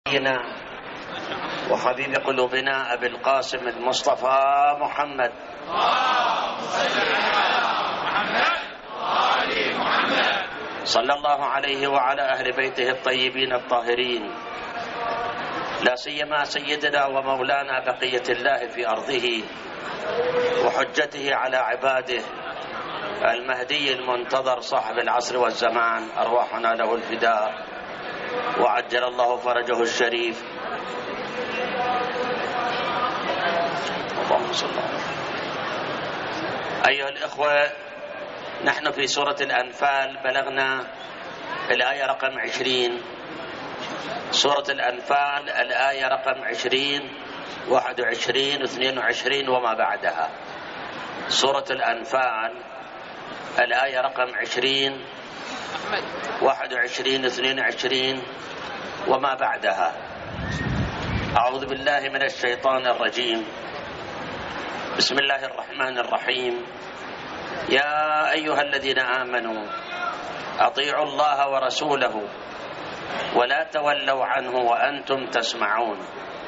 نبينا وحبيب قلوبنا أبي القاسم المصطفى محمد صلى الله عليه وعلى أهل بيته الطيبين الطاهرين، لا سيما سيدنا ومولانا بقية الله في أرضه وحجته على عباده المهدي المنتظر صاحب العصر والزمان، أرواحنا له الفداء وعجل الله فرجه الشريف. اللهم صل على أيها الإخوة، نحن في سورة الأنفال بلغنا الآية رقم 20. سورة الأنفال الآية رقم 20 21 22 وما بعدها. سورة الأنفال الآية رقم 20 21 22 وما بعدها. أعوذ بالله من الشيطان الرجيم. بسم الله الرحمن الرحيم. يا أيها الذين آمنوا أطيعوا الله ورسوله ولا تولوا عنه وأنتم تسمعون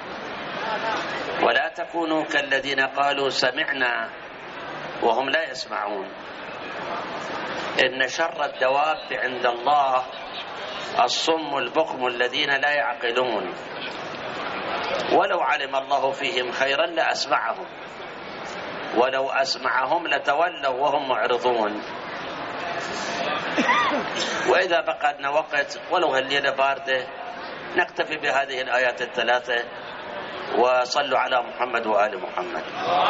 ولا تكونوا كالذين قالوا سمعنا وهم لا يسمعون إن شر الدواب عند الله الصم البكم الذين لا يعقلون ولو علم الله فيهم خيرا لأسمعهم ولو أسمعهم لتولوا وهم معرضون. وإذا بقى لنا وقت ولو هالليلة باردة نكتفي بهذه الآيات الثلاثة، وصلوا على محمد وآل محمد.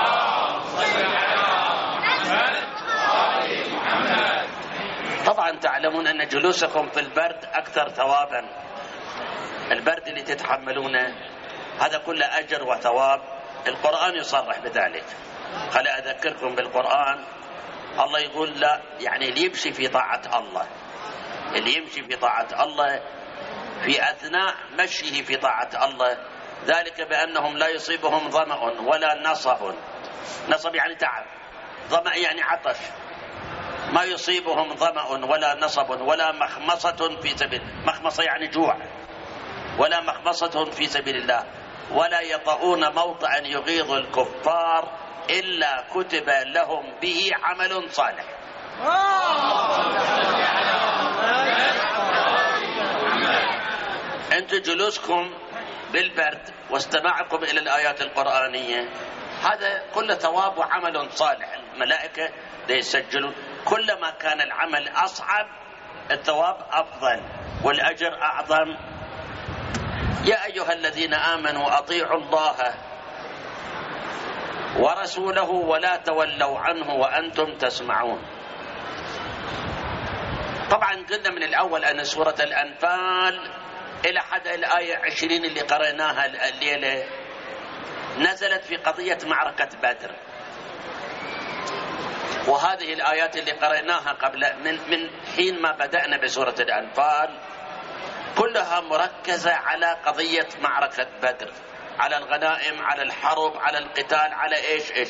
طبعا تعلمون أن جلوسكم في البرد أكثر ثوابا. البرد اللي تتحملونه هذا كله أجر وثواب، القرآن يصرح بذلك. خلي أذكركم بالقرآن، الله يقول لا، يعني اللي يمشي في طاعة الله، اللي يمشي في طاعة الله في أثناء مشيه في طاعة الله، ذلك بأنهم لا يصيبهم ظمأ ولا نصب. نصب يعني تعب، ظمأ يعني عطش. ما يصيبهم ظمأ ولا نصب ولا مخمصة في سبيل، مخمصة يعني جوع، ولا مخمصة في سبيل الله، ولا يطؤون موطئا يغيظ الكفار إلا كتب لهم به عمل صالح. أنتم جلوسكم بالبرد واستماعكم إلى الآيات القرآنية هذا كل ثواب وعمل صالح. الملائكة يسجلون، كلما كان العمل أصعب الثواب أفضل والأجر أعظم. يا أيها الذين آمنوا أطيعوا الله ورسوله ولا تولوا عنه وأنتم تسمعون. طبعا قلنا من الأول أن سورة الأنفال إلى حد الآية 20 اللي قرأناها الليلة نزلت في قضية معركة بدر، وهذه الآيات اللي قرأناها قبل من حين ما بدأنا بسورة الأنفال كلها مركزة على قضية معركة بدر، على الغنائم، على الحرب، على القتال، على إيش.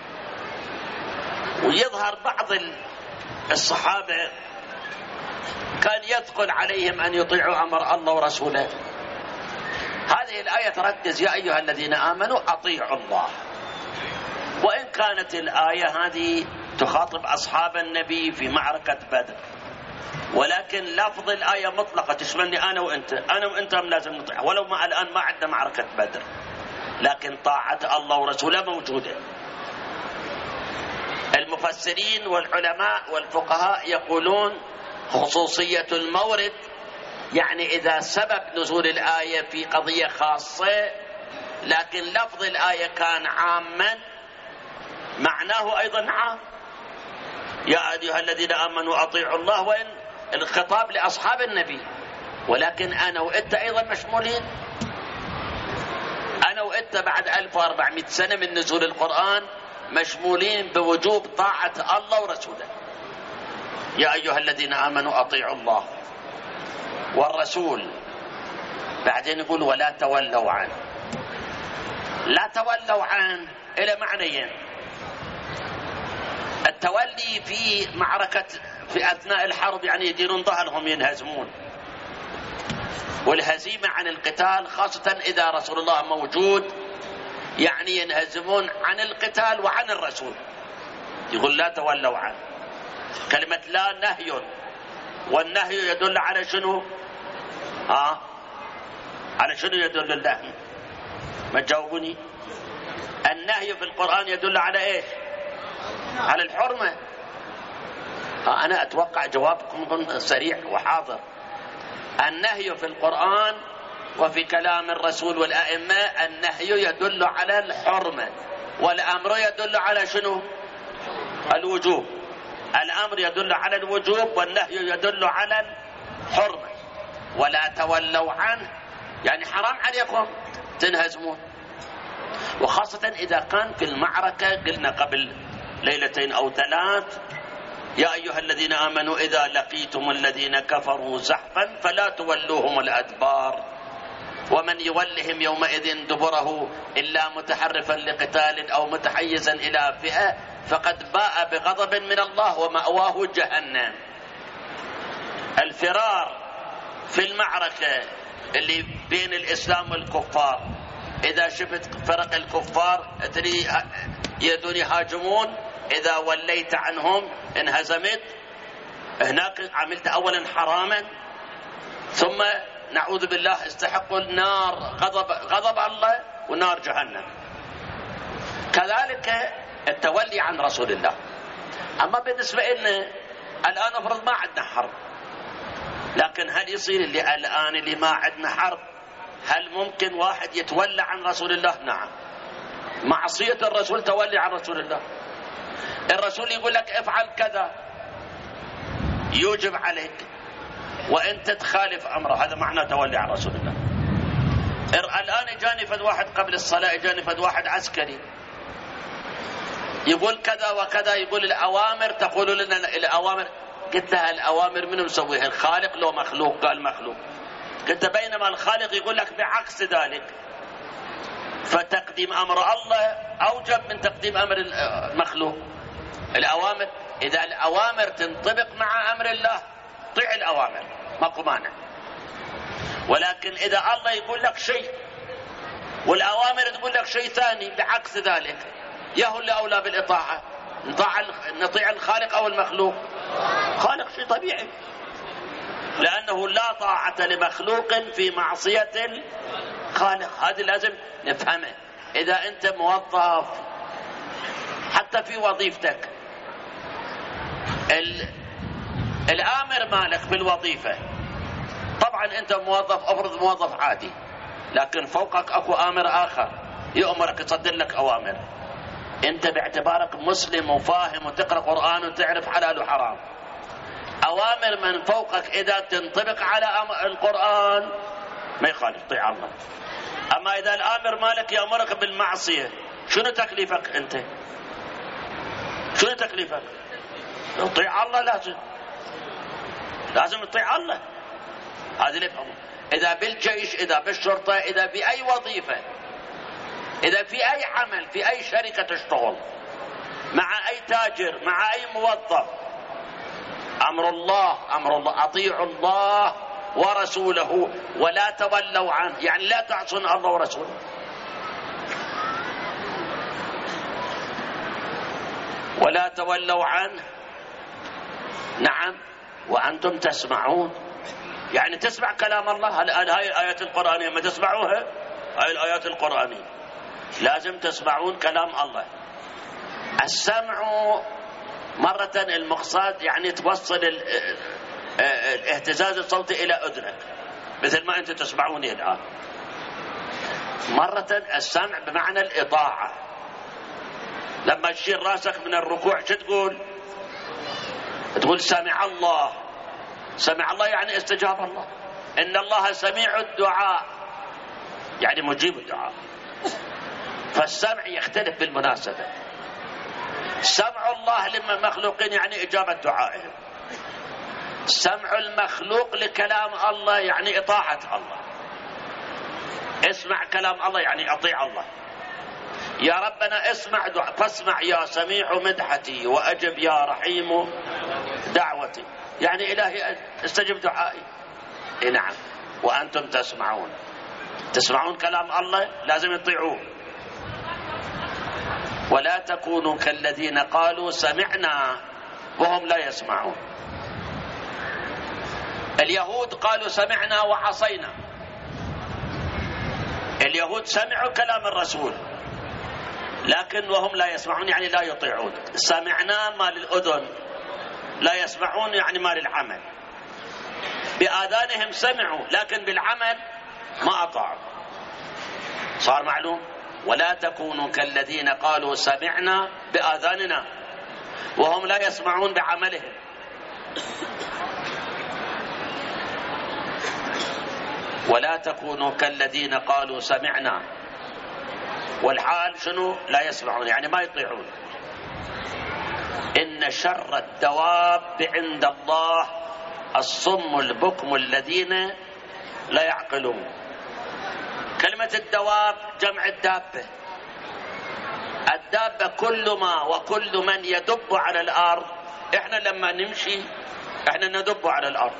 ويظهر بعض الصحابة كان يثقل عليهم أن يطيعوا أمر الله ورسوله. هذه الآية تركز يا أيها الذين آمنوا أطيعوا الله، وإن كانت الآية هذه تخاطب أصحاب النبي في معركة بدر، ولكن لفظ الآية مطلقة تشملني أنا وأنت لازم نطيع، ولو ما الآن ما عندنا معركة بدر، لكن طاعة الله ورسوله موجودة. المفسرين والعلماء والفقهاء يقولون خصوصية المورد، يعني إذا سبب نزول الآية في قضية خاصة لكن لفظ الآية كان عاما معناه أيضا عام. يا أيها الذين آمنوا أطيعوا الله، وإن الخطاب لأصحاب النبي، ولكن أنا وإنت أيضا مشمولين. أنا وإنت بعد 1400 سنة من نزول القرآن مشمولين بوجوب طاعة الله ورسوله. يا أيها الذين آمنوا أطيعوا الله والرسول، بعدين يقول ولا تولوا عنه. لا تولوا عنه إلى معنيين. التولي في معركة في أثناء الحرب يعني يديرون ظهرهم ينهزمون، والهزيمة عن القتال خاصة إذا رسول الله موجود، يعني ينهزمون عن القتال وعن الرسول. يقول لا تولوا عنه. كلمة لا نهي، والنهي يدل على شنو؟ على شنو يدل النهي؟ ما تجاوبوني. النهي في القرآن يدل على ايش؟ على الحرمة. أنا أتوقع جوابكم سريع وحاضر. النهي في القرآن وفي كلام الرسول والأئمة، النهي يدل على الحرمة، والأمر يدل على شنو؟ الوجوب. الأمر يدل على الوجوب والنهي يدل على الحرمة. ولا تولوا عنه يعني حرام عليكم تنهزمون، وخاصة إذا كان في المعركة. قلنا قبل ليلتين أو 3: يا أيها الذين آمنوا إذا لقيتم الذين كفروا زحفا فلا تولوهم الأدبار ومن يولهم يومئذ دبره إلا متحرفا لقتال أو متحيزا إلى فئة فقد باء بغضب من الله ومأواه جهنم. الفرار في المعركة اللي بين الإسلام والكفار، إذا شفت فرق الكفار يدون يهاجمون، إذا وليت عنهم انهزمت، هناك عملت أولا حراما، ثم نعوذ بالله استحقوا النار، غضب الله ونار جهنم. كذلك التولي عن رسول الله. أما بالنسبة لنا الآن افرض ما عندنا حرب، لكن هل يصير اللي ما عندنا حرب هل ممكن واحد يتولى عن رسول الله؟ نعم. معصية الرسول تولي عن رسول الله. الرسول يقول لك افعل كذا يوجب عليك، وانت تخالف امره، هذا معنى تولي عن رسول الله. الان اجاني فد واحد قبل الصلاه، اجاني فد واحد عسكري يقول كذا وكذا، يقول الاوامر تقول لنا الاوامر. قلت له الاوامر من مسويها؟ الخالق لو مخلوق؟ قال مخلوق. قلت بينما الخالق يقول لك بعكس ذلك، فتقديم امر الله اوجب من تقديم امر المخلوق. الأوامر إذا الأوامر تنطبق مع أمر الله طيع الأوامر، ماكو مانع. ولكن إذا الله يقول لك شيء والأوامر تقول لك شيء ثاني بعكس ذلك، يهو اللي أولى بالإطاعة، نطيع الخالق أو المخلوق؟ خالق شيء طبيعي، لأنه لا طاعة لمخلوق في معصية الخالق. هذا لازم نفهمه. إذا أنت موظف حتى في وظيفتك، الآمر مالك بالوظيفة، طبعا أنت موظف، أفرض موظف عادي، لكن فوقك أكو آمر آخر يأمرك يصدر لك أوامر. أنت باعتبارك مسلم وفاهم وتقرأ قرآن وتعرف حلال وحرام، أوامر من فوقك إذا تنطبق على القرآن ما يخالف، طيع الله. أما إذا الآمر مالك يأمرك بالمعصية، شنو تكليفك أنت؟ شنو تكليفك؟ تطيع الله، لازم تطيع الله. هذا اللي يفهمه. إذا بالجيش، إذا بالشرطة، إذا بأي وظيفة، إذا في أي عمل، في أي شركة تشتغل، مع أي تاجر، مع أي موظف، أمر الله أطيعوا الله ورسوله ولا تولوا عنه، يعني لا تعصون الله ورسوله. ولا تولوا عنه، نعم وأنتم تسمعون، يعني تسمع كلام الله. هاي الآيات القرآنية ما تسمعوها، هاي الآيات القرآنية لازم تسمعون كلام الله. السمع مرة المقصاد يعني توصل الاهتزاز الصوتي إلى أذنك مثل ما أنتم تسمعوني الآن. مرة السمع بمعنى الإطاعة، لما تشيل راسك من الركوع شو تقول؟ تقول سمع الله. سمع الله يعني استجاب الله. إن الله سميع الدعاء يعني مجيب الدعاء. فالسمع يختلف بالمناسبة. سمع الله للمخلوقين يعني إجابة دعائهم، سمع المخلوق لكلام الله يعني إطاعة الله. اسمع كلام الله يعني أطيع الله. يا ربنا اسمع دعاء، فاسمع يا سميع مدحتي وأجب يا رحيم دعوتي، يعني إلهي استجب دعائي. نعم. وأنتم تسمعون. تسمعون كلام الله لازم تطيعوه. ولا تكونوا كالذين قالوا سمعنا وهم لا يسمعون. اليهود قالوا سمعنا وعصينا. اليهود سمعوا كلام الرسول لكن وهم لا يسمعون، يعني لا يطيعون. سمعنا مال الأذن، لا يسمعون يعني مال العمل. بآذانهم سمعوا لكن بالعمل ما أطاعوا. صار معلوم؟ ولا تكونوا كالذين قالوا سمعنا بآذاننا وهم لا يسمعون بعملهم. ولا تكونوا كالذين قالوا سمعنا والحال شنو؟ لا يسمعون يعني ما يطيعون. إن شر الدواب عند الله الصم البكم الذين لا يعقلون. كلمة الدواب جمع الدابة. الدابة كل ما وكل من يدب على الأرض. إحنا لما نمشي إحنا ندب على الأرض.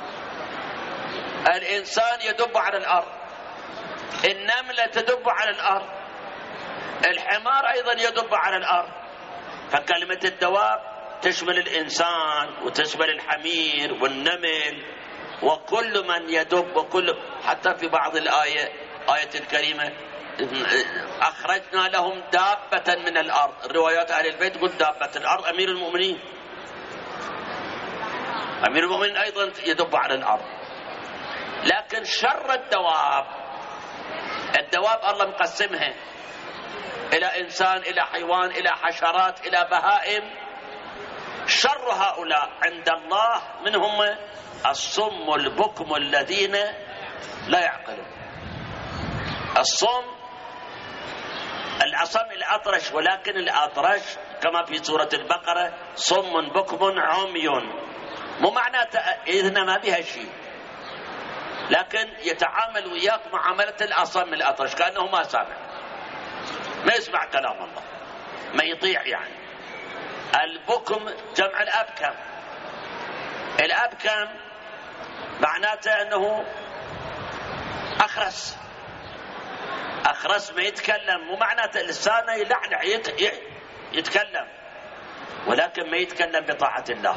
الإنسان يدب على الأرض، النملة تدب على الأرض، الحمار أيضا يدب على الأرض. فكلمة الدواب تشمل الإنسان وتشمل الحمير والنمل وكل من يدب وكل. حتى في بعض آية الكريمة أخرجنا لهم دابة من الأرض. الروايات أهل البيت تقول دابة الأرض أمير المؤمنين. أمير المؤمنين أيضا يدب على الأرض. لكن شر الدواب الله مقسمها إلى إنسان إلى حيوان إلى حشرات إلى بهائم. شر هؤلاء عند الله من هم؟ الصم البكم الذين لا يعقلون. الصم الأصم الأطرش، ولكن الأطرش كما في سورة البقرة صم بكم عمي، مو معناته إذن ما بها شيء، لكن يتعامل وياك معاملة الأصم الأطرش كأنه ما سامع، ما يسمع كلام الله، ما يطيع. يعني البكم جمع الأبكم. الأبكم معناته أنه أخرس ما يتكلم، مو معناته لسانه يلعلع يتكلم، ولكن ما يتكلم بطاعة الله.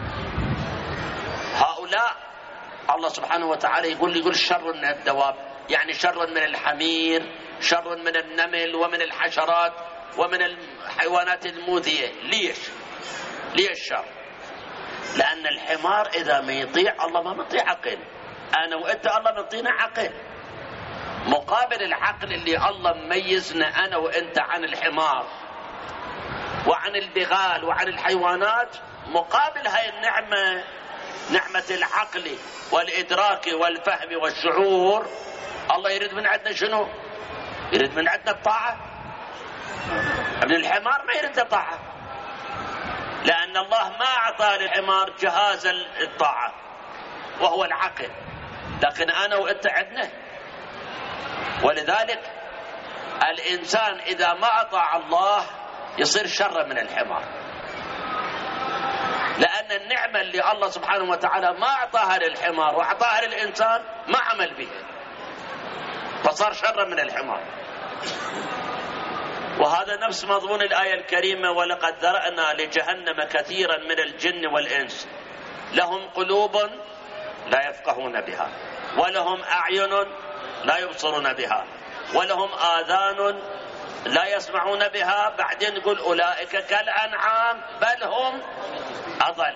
هؤلاء الله سبحانه وتعالى يقول شر من الدواب، يعني شر من الحمير، شر من النمل ومن الحشرات ومن الحيوانات المؤذية. ليش شر؟ لأن الحمار إذا ما يطيع الله ما مطيع عقل. أنا وأنت الله مطينا عقل، مقابل العقل اللي الله مميزنا أنا وأنت عن الحمار وعن البغال وعن الحيوانات. مقابل هاي النعمة، نعمة العقل والإدراك والفهم والشعور، الله يريد من عندنا شنو؟ يريد من عندنا الطاعة. ابن الحمار ما يريد الطاعة، لأن الله ما أعطى للحمار جهاز الطاعة وهو العقل، لكن أنا وأنت عندنا. ولذلك الإنسان إذا ما أطاع الله يصير شر من الحمار، لأن النعمة اللي الله سبحانه وتعالى ما أعطاها للحمار وأعطاها للإنسان ما عمل بها، فصار شر من الحمار. وهذا نفس مضمون الآية الكريمة: ولقد ذرأنا لجهنم كثيرا من الجن والإنس لهم قلوب لا يفقهون بها ولهم أعين لا يبصرون بها ولهم آذان لا يسمعون بها. بعدين يقول أولئك كالأنعام بل هم أضل.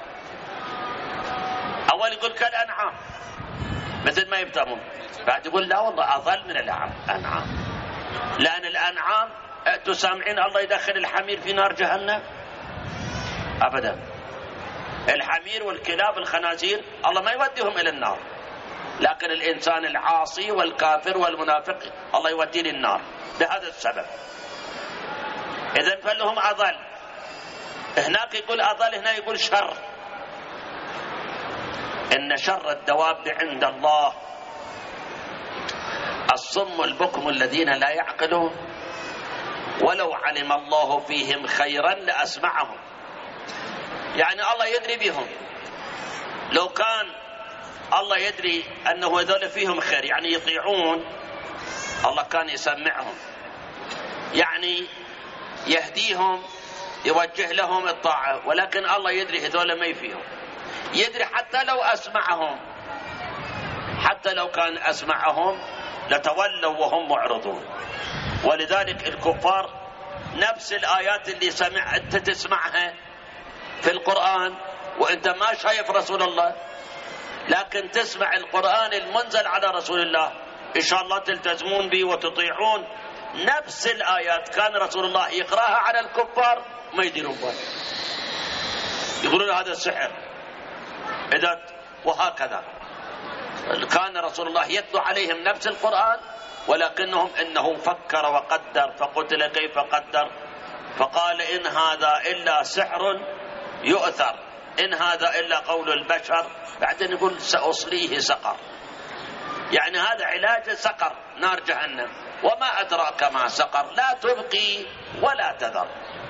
أول يقول كالأنعام مثل ما يفهمون، بعد يقول لا والله أضل من الأنعام، لأن الأنعام أنتوا سامعين الله يدخل الحمير في نار جهنم؟ أبدا. الحمير والكلاب الخنازير الله ما يوديهم إلى النار، لكن الإنسان العاصي والكافر والمنافق الله يوديه للنار بهذا السبب. إذن فلهم أضل. هناك يقول أضل، هنا يقول شر. إن شر الدواب عند الله الصم البكم الذين لا يعقلون ولو علم الله فيهم خيرا لأسمعهم. يعني الله يدري بهم، لو كان الله يدري أنه هذول فيهم خير، يعني يطيعون الله كان يسمعهم، يعني يهديهم يوجه لهم الطاعة، ولكن الله يدري هذول ما يفيهم، يدري حتى لو أسمعهم، حتى لو كان أسمعهم لتولوا وهم معرضون. ولذلك الكفار نفس الآيات اللي أنت تسمعها في القرآن وأنت ما شايف رسول الله، لكن تسمع القرآن المنزل على رسول الله، إن شاء الله تلتزمون به وتطيعون. نفس الآيات كان رسول الله يقرأها على الكفار ما يديرون بال، يقولون هذا السحر إذا، وهكذا كان رسول الله يتلو عليهم نفس القرآن، ولكنهم إنه فكر وقدر فقتل كيف قدر، فقال إن هذا إلا سحر يؤثر، إن هذا إلا قول البشر. بعدين يقول سأصليه سقر، يعني هذا علاج سقر، نار جهنم، وما أدراك ما سقر، لا تبقي ولا تذر.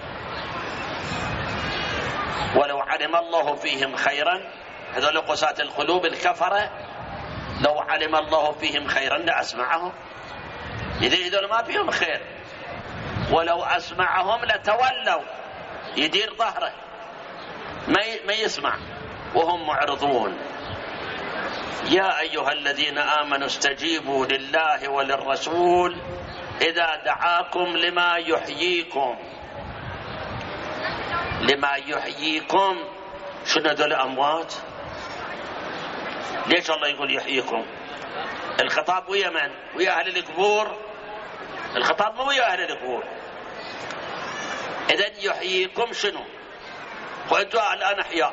ولو علم الله فيهم خيرا، هذول قساة القلوب الكفرة، لو علم الله فيهم خيرا لأسمعهم، إذا هذول ما فيهم خير، ولو أسمعهم لتولوا، يدير ظهره ما يسمع وهم معرضون. يا أيها الذين آمنوا استجيبوا لله وللرسول إذا دعاكم لما يحييكم. لما يحييكم شنو هذول أموات؟ ليش الله يقول يحييكم؟ الخطاب ويا من؟ ويا أهل القبور؟ الخطاب مو ويا أهل القبور. إذن يحييكم شنو؟ وأنتم الآن أحياء،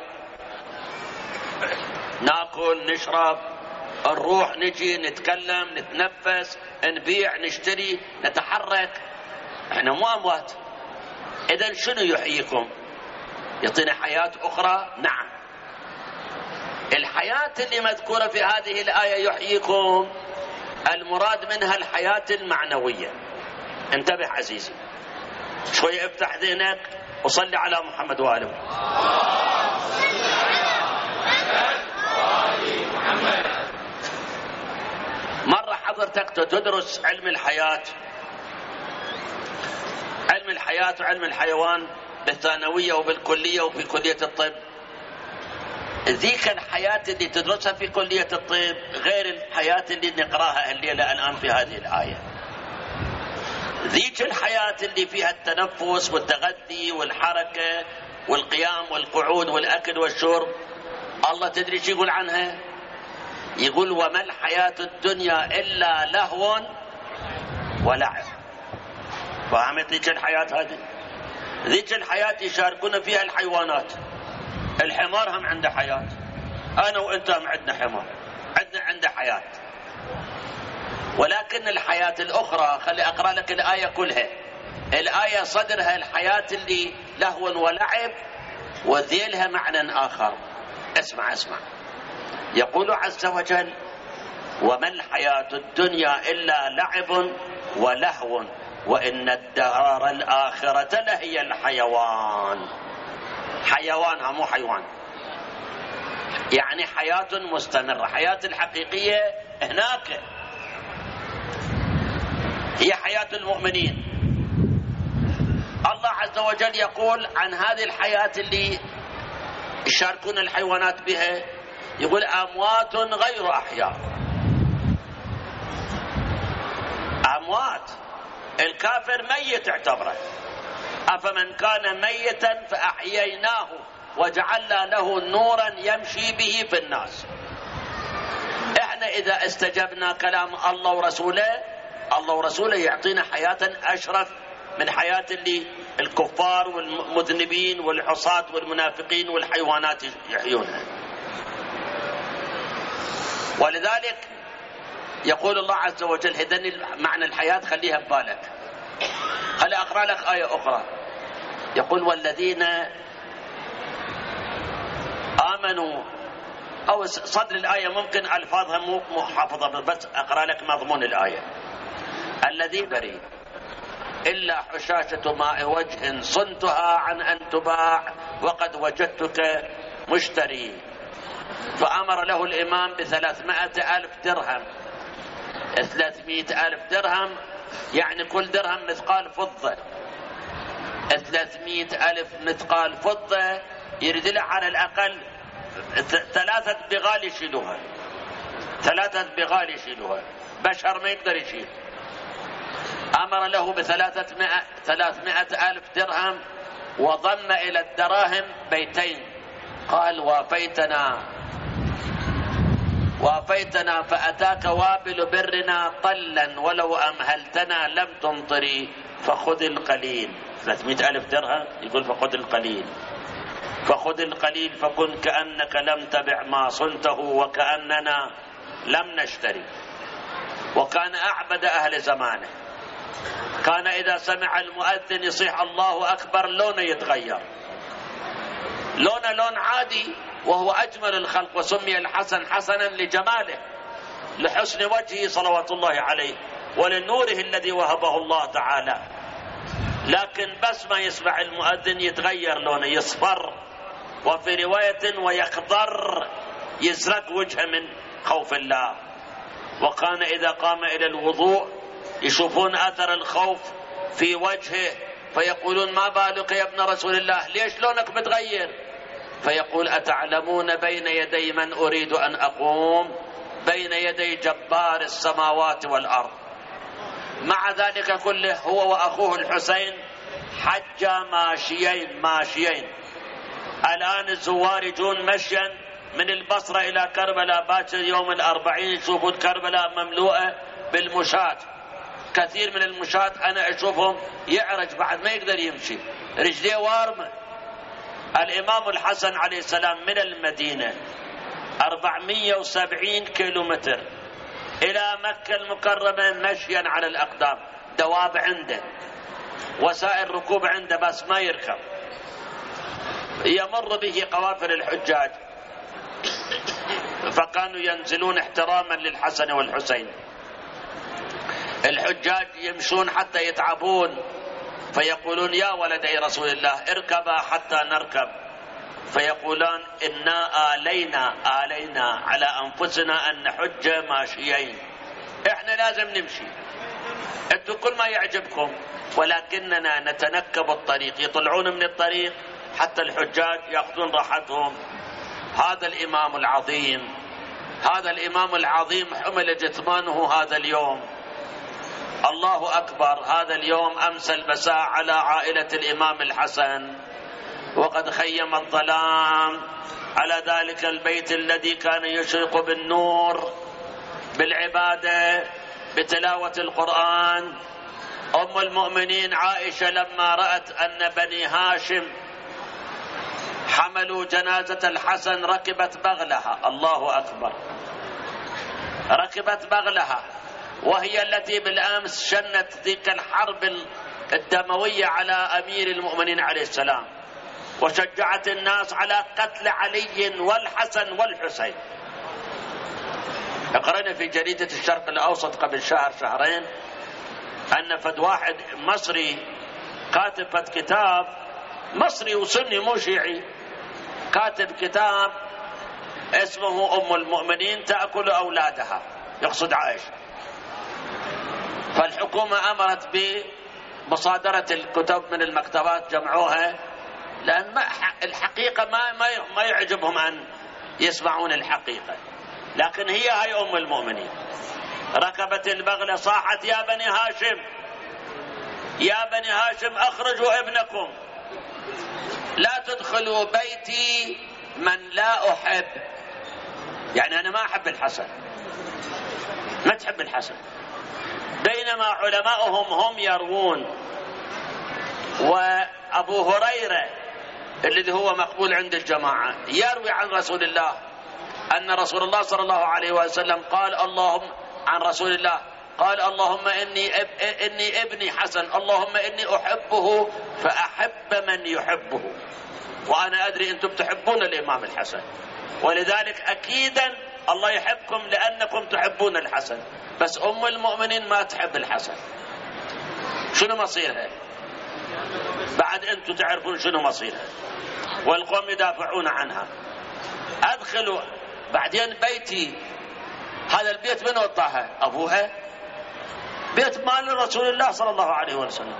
ناكل نشرب نروح نجي نتكلم نتنفس نبيع نشتري نتحرك، احنا مو أموات. إذن شنو يحييكم؟ يعطينا حياة أخرى؟ نعم. الحياة اللي مذكورة في هذه الآية يحييكم المراد منها الحياة المعنوية. انتبه عزيزي شوية، افتح ذهنك وصلي على محمد وآله. مرة حضرتك تدرس علم الحياة، علم الحياة وعلم الحيوان بالثانوية وبالكلية وفي كلية الطب. ذيك الحياة اللي تدرسها في كلية الطب غير الحياة اللي نقراها الليلة الآن في هذه الآية. ذيك الحياة اللي فيها التنفس والتغذي والحركة والقيام والقعود والأكل والشرب، الله تدري شو يقول عنها؟ يقول وما الحياة الدنيا إلا لهو ولعب. فهمت ذيك الحياة هذه؟ ذيك الحياة يشاركون فيها الحيوانات. الحمار هم عنده حياة، أنا وأنت هم عندنا حمار، عنده حياة. ولكن الحياة الأخرى، خلي أقرأ لك الآية كلها. الآية صدرها الحياة اللي لهو ولعب، وذيلها معنى آخر. اسمع يقول عز وجل وما الحياة الدنيا إلا لعب ولهو وإن الدار الآخرة لهي الحيوان. حيوانها مو حيوان، يعني حياة مستمرة. حياة الحقيقية هناك هي حياة المؤمنين. الله عز وجل يقول عن هذه الحياة اللي يشاركون الحيوانات بها، يقول أموات غير أحياء. أموات، الكافر ميت اعتبره. أفمن كان ميتا فأحييناه وجعلنا له نورا يمشي به في الناس. احنا إذا استجبنا كلام الله ورسوله، الله ورسوله يعطينا حياة أشرف من حياة اللي الكفار والمذنبين والعصاة والمنافقين والحيوانات يحيونها. ولذلك يقول الله عز وجل هذني معنى الحياة خليها ببالك. خلي أقرأ لك آية أخرى. يقول والذين آمنوا، أو صدر الآية ممكن ألفاظها مو محافظة، بس أقرأ لك مضمون الآية. الذين بريء إلا حشاشة ماء وجه صنتها عن أن تباع وقد وجدتك مشتري. فأمر له الإمام ب300,000 درهم. 300,000 درهم يعني كل درهم مثقال فضة. 300,000 مثقال فضة يريد له على الأقل 3 بغال يشيلوها. 3 بغال يشيلوها، بشر ما يقدر يشيل. أمر له ب300,000 درهم، وضم إلى الدراهم بيتين. قال: وافيتنا فأتاك وابل برنا طلا، ولو أمهلتنا لم تمطري، فخذ القليل. 300,000 درهم يقول فخذ القليل. فخذ القليل فكن كأنك لم تبع ما صنته وكأننا لم نشتري. وكان أعبد أهل زمانه. كان إذا سمع المؤذن يصيح الله أكبر لونه يتغير، لونه لون عادي، وهو أجمل الخلق، وسمي الحسن حسنا لجماله، لحسن وجهه صلوات الله عليه ولنوره الذي وهبه الله تعالى. لكن بس ما يسمع المؤذن يتغير لونه، يصفر، وفي رواية ويخضر، يزرق وجهه من خوف الله. وكان إذا قام إلى الوضوء يشوفون أثر الخوف في وجهه، فيقولون: ما بالك يا ابن رسول الله، ليش لونك متغير؟ فيقول: أتعلمون بين يدي من أريد أن أقوم؟ بين يدي جبار السماوات والأرض. مع ذلك كله هو وأخوه الحسين حجا ماشيين. الآن الزوار يجون مشيا من البصرة إلى كربلاء، باكر يوم 40 يشوفون كربلاء مملوءة بالمشاة. كثير من المشاة أنا أشوفهم يعرج بعد ما يقدر يمشي، رجليه وارمة. الإمام الحسن عليه السلام من المدينة 470 كيلومتر إلى مكة المكرمة مشيا على الأقدام، دواب عنده، وسائل ركوب عنده، بس ما يركب. يمر به قوافل الحجاج، فكانوا ينزلون احتراما للحسن والحسين. الحجاج يمشون حتى يتعبون، فيقولون: يا ولدي رسول الله اركبا حتى نركب. فيقولان: إنا آلينا على أنفسنا أن نحج ماشيين، إحنا لازم نمشي، أنتم كل ما يعجبكم، ولكننا نتنكب الطريق. يطلعون من الطريق حتى الحجاج يأخذون راحتهم. هذا الإمام العظيم حمل جثمانه هذا اليوم. الله أكبر. هذا اليوم أمسى المساء على عائلة الإمام الحسن، وقد خيم الظلام على ذلك البيت الذي كان يشرق بالنور، بالعبادة، بتلاوة القرآن. أم المؤمنين عائشة لما رأت أن بني هاشم حملوا جنازة الحسن ركبت بغلها. الله أكبر. ركبت بغلها، وهي التي بالأمس شنت ذيك الحرب الدموية على أمير المؤمنين عليه السلام، وشجعت الناس على قتل علي والحسن والحسين. قرأنا في جريدة الشرق الأوسط قبل شهرين أن فد واحد مصري كاتب فد كتاب، مصري وسني مو شيعي، كاتب كتاب اسمه أم المؤمنين تأكل أولادها، يقصد عائشة. فالحكومة أمرت بمصادرة الكتب من المكتبات، جمعوها، لأن الحقيقة ما يعجبهم أن يسمعون الحقيقة. لكن هي أم المؤمنين ركبت البغلة، صاحت: يا بني هاشم، يا بني هاشم أخرجوا ابنكم، لا تدخلوا بيتي من لا أحب. يعني أنا ما أحب الحسن، ما تحب الحسن. بينما علماؤهم هم يروون، وأبو هريرة الذي هو مقبول عند الجماعة يروي عن رسول الله أن رسول الله صلى الله عليه وسلم قال: عن رسول الله قال: اللهم إني ابني حسن، اللهم إني أحبه فأحب من يحبه. وأنا أدري أنتم تحبون الإمام الحسن، ولذلك أكيدا الله يحبكم لأنكم تحبون الحسن. بس أم المؤمنين ما تحب الحسن، شنو مصيرها؟ بعد أنتم تعرفون شنو مصيرها، والقوم يدافعون عنها. أدخلوا بعدين بيتي، هذا البيت من وضعها؟ أبوها. بيت مال رسول الله صلى الله عليه وسلم.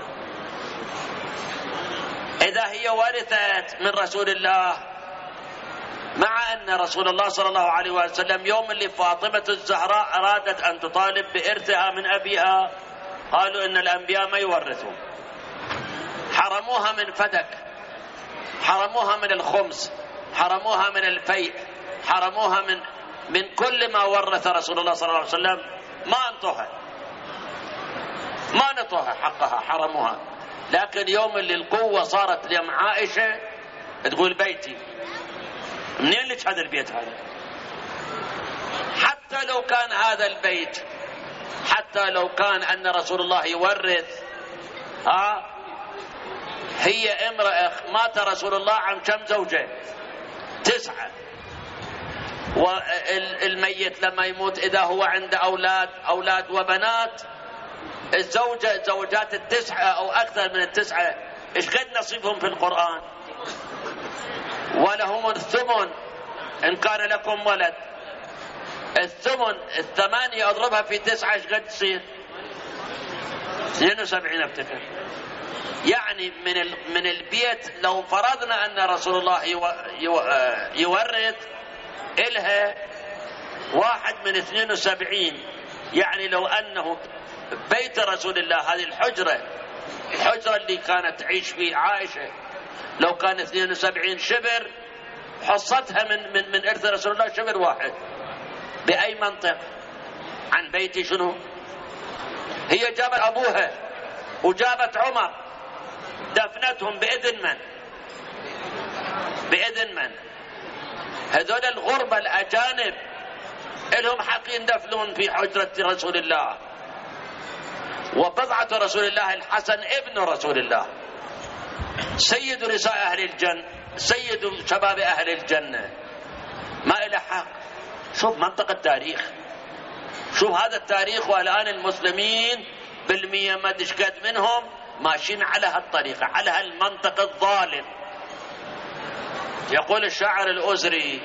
إذا هي ورثت من رسول الله، مع أن رسول الله صلى الله عليه وسلم يوم اللي فاطمة الزهراء أرادت أن تطالب بإرثها من أبيها قالوا إن الأنبياء ما يورثون، حرموها من فدك، حرموها من الخمس، حرموها من الفيء، حرموها من كل ما ورث رسول الله صلى الله عليه وسلم، ما نطوها حقها، حرموها. لكن يوم اللي القوة صارت لأم عائشة تقول بيتي، منين لك هذا البيت هذا؟ حتى لو كان هذا البيت، حتى لو كان أن رسول الله يورث، هي امرأة مات رسول الله عن كم زوجة؟ 9. والميت لما يموت إذا هو عنده أولاد وبنات، زوجات 9 أو أكثر من 9 إيش قد نصيبهم في القرآن؟ ولهم الثمن إن كان لكم ولد. الثمن 8 أضربها في 9 إيش قد تصير؟ 72 أفتكر. يعني من البيت لو فرضنا أن رسول الله يورث إلها 1 من 72، يعني لو أنه بيت رسول الله، هذه الحجرة اللي كانت تعيش فيه عائشة، لو كان 72 شبر، حصتها من إرث رسول الله شبر واحد. بأي منطق؟ عن بيتي شنو؟ هي جابت أبوها وجابت عمر، دفنتهم بإذن من؟ بإذن من؟ هذول الغربة الأجانب لهم حق يندفنون في حجرة رسول الله. وبضعة رسول الله الحسن ابن رسول الله، سيد نساء أهل الجنة، سيد شباب أهل الجنة، ما إله حق. شوف منطق التاريخ، شوف هذا التاريخ. والآن المسلمين بالمية ما دشكت منهم ماشيين على هالطريقة، على هالمنطق الظالم. يقول الشاعر الأزري،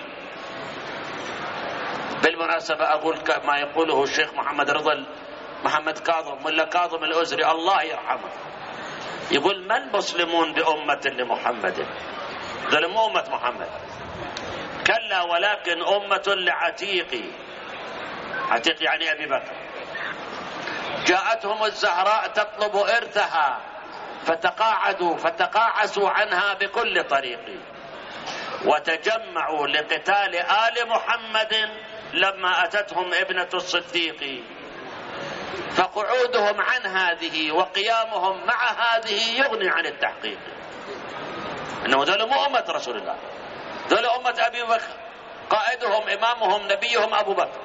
بالمناسبة أقول ما يقوله الشيخ محمد كاظم ملا كاظم الأزري الله يرحمه، يقول: ما المسلمون بأمة لمحمد؟ قال: مو أمة محمد، كلا ولكن أمة لعتيقي. عتيق يعني أبي بكر. جاءتهم الزهراء تطلب إرثها فتقاعسوا عنها بكل طريق، وتجمعوا لقتال آل محمد لما أتتهم ابنة الصديق. فقعودهم عن هذه وقيامهم مع هذه يغني عن التحقيق. إنه ذول مو أمة رسول الله، ذول أمة أبي بكر، قائدهم إمامهم نبيهم أبو بكر.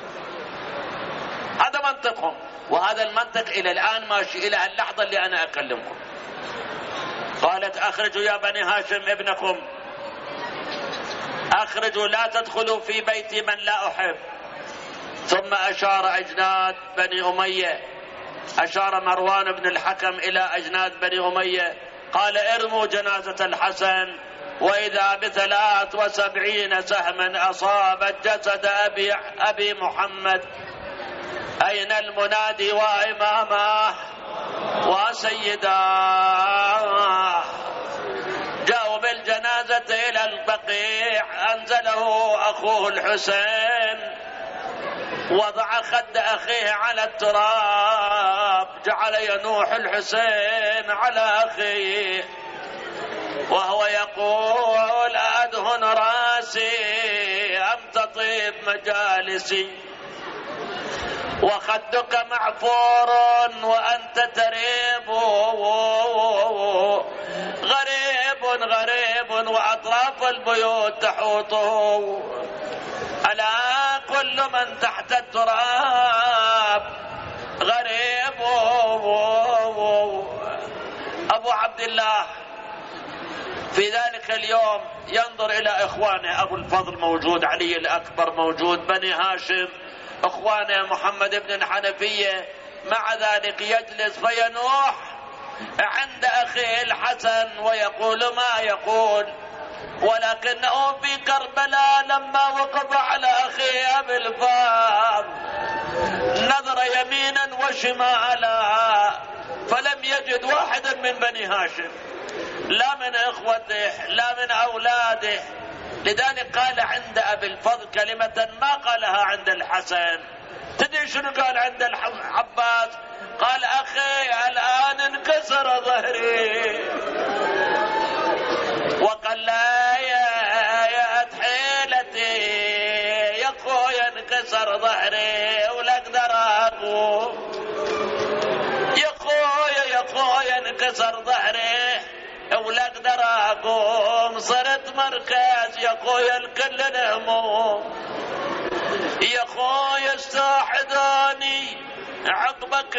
هذا منطقهم، وهذا المنطق إلى الآن ماشي إلى اللحظة اللي أنا أكلمكم. قالت: أخرجوا يا بني هاشم ابنكم، أخرجوا لا تدخلوا في بيت من لا أحب. ثم أشار أجناد بني أمية، أشار مروان بن الحكم إلى أجناد بني أمية، قال: ارموا جنازة الحسن، وإذا ب73 سهما أصابت جسد أبي محمد. أين المنادي وإمامه وسيداه؟ جاءوا بالجنازة إلى البقيع، أنزله أخوه الحسين، وضع خد أخيه على التراب، جعل ينوح الحسين على أخيه وهو يقول: أدهن راسي أم تطيب مجالسي، وخدك معفور وأنت تريب، غريب وأطراف البيوت تحوطه، ألا كل من تحت التراب غريب. أبو عبد الله في ذلك اليوم ينظر إلى إخوانه، أبو الفضل موجود، علي الأكبر موجود، بني هاشم إخوانه، محمد بن الحنفية، مع ذلك يجلس فينوح عند أخيه الحسن ويقول ما يقول: ولكنه في كربلاء لما وقف على أخيه أبي الفضل نظر يمينا وشمالا فلم يجد واحدا من بني هاشم، لا من إخوته لا من أولاده. لذلك قال عند أبي الفضل كلمة ما قالها عند الحسن. تدري شنو قال عند العباس؟ قال أخي الآن انكسر ظهري. وقال لا يا حيلتي يا اخويا انكسر ظهري ولا اقدر اقوم، يا اخويا انكسر ظهري ولا اقدر اقوم، صرت مركز يا اخويا الكل الهموم، يا اخويا استوحدوني عقبك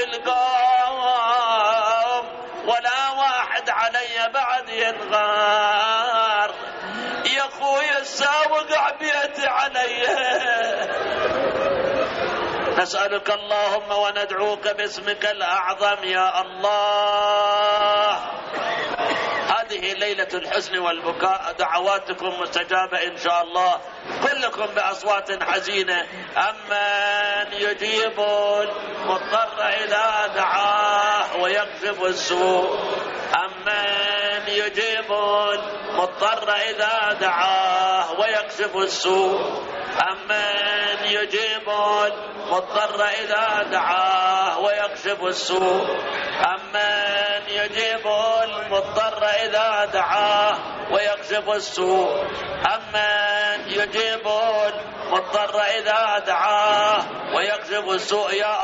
القوم ولا واحد علي بعد ينغار، يا اخويا الساوق عبيتي علي. نسألك اللهم وندعوك باسمك الأعظم يا الله. هذه ليلة الحزن والبكاء، دعواتكم مستجابة إن شاء الله، كلكم بأصوات حزينة. أمن يجيب المضطر إذا دعاه ويكشف السوء، أمن يجيب المضطر إذا دعاه ويكشف السوء، أمن يجيب المضطر إذا دعاه ويكشف السوء، أمن يجيب المضطر إذا دعاه ويكشف السوء، أمن يجيب المضطر إذا دعاه ويكشف السوء يا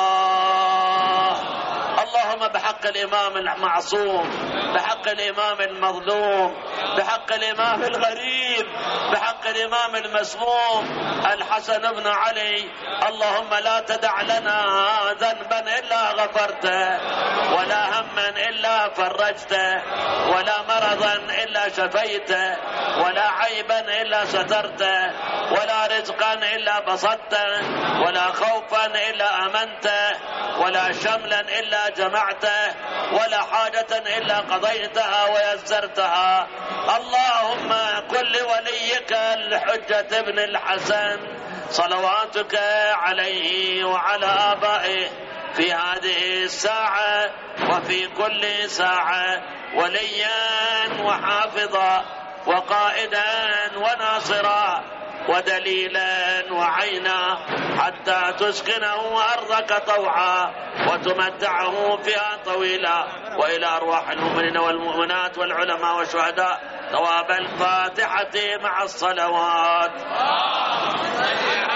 الله. اللهم بحق الإمام المعصوم، بحق الإمام المظلوم، بحق الإمام الغريب، بحق الإمام المسموم الحسن بن علي، اللهم لا تدع لنا ذنبا إلا غفرته، ولا هما إلا فرجته، ولا مرضا إلا شفيته، ولا عيبا إلا سترته، ولا رزقا إلا بسطته، ولا خوفا إلا أمنته، ولا شملا إلا جمعته، ولا حاجة إلا قضيتها ويسرتها. اللهم كن لوليك الحجة ابن الحسن صلواتك عليه وعلى آبائه في هذه الساعة وفي كل ساعة وليا وحافظا وقائدا وناصرا ودليلا وعينا، حتى تسكنه أرضك طوعا وتمتعه فيها طويلا. وإلى أرواح المؤمنين والمؤمنات والعلماء والشهداء ثواب الفاتحة مع الصلوات.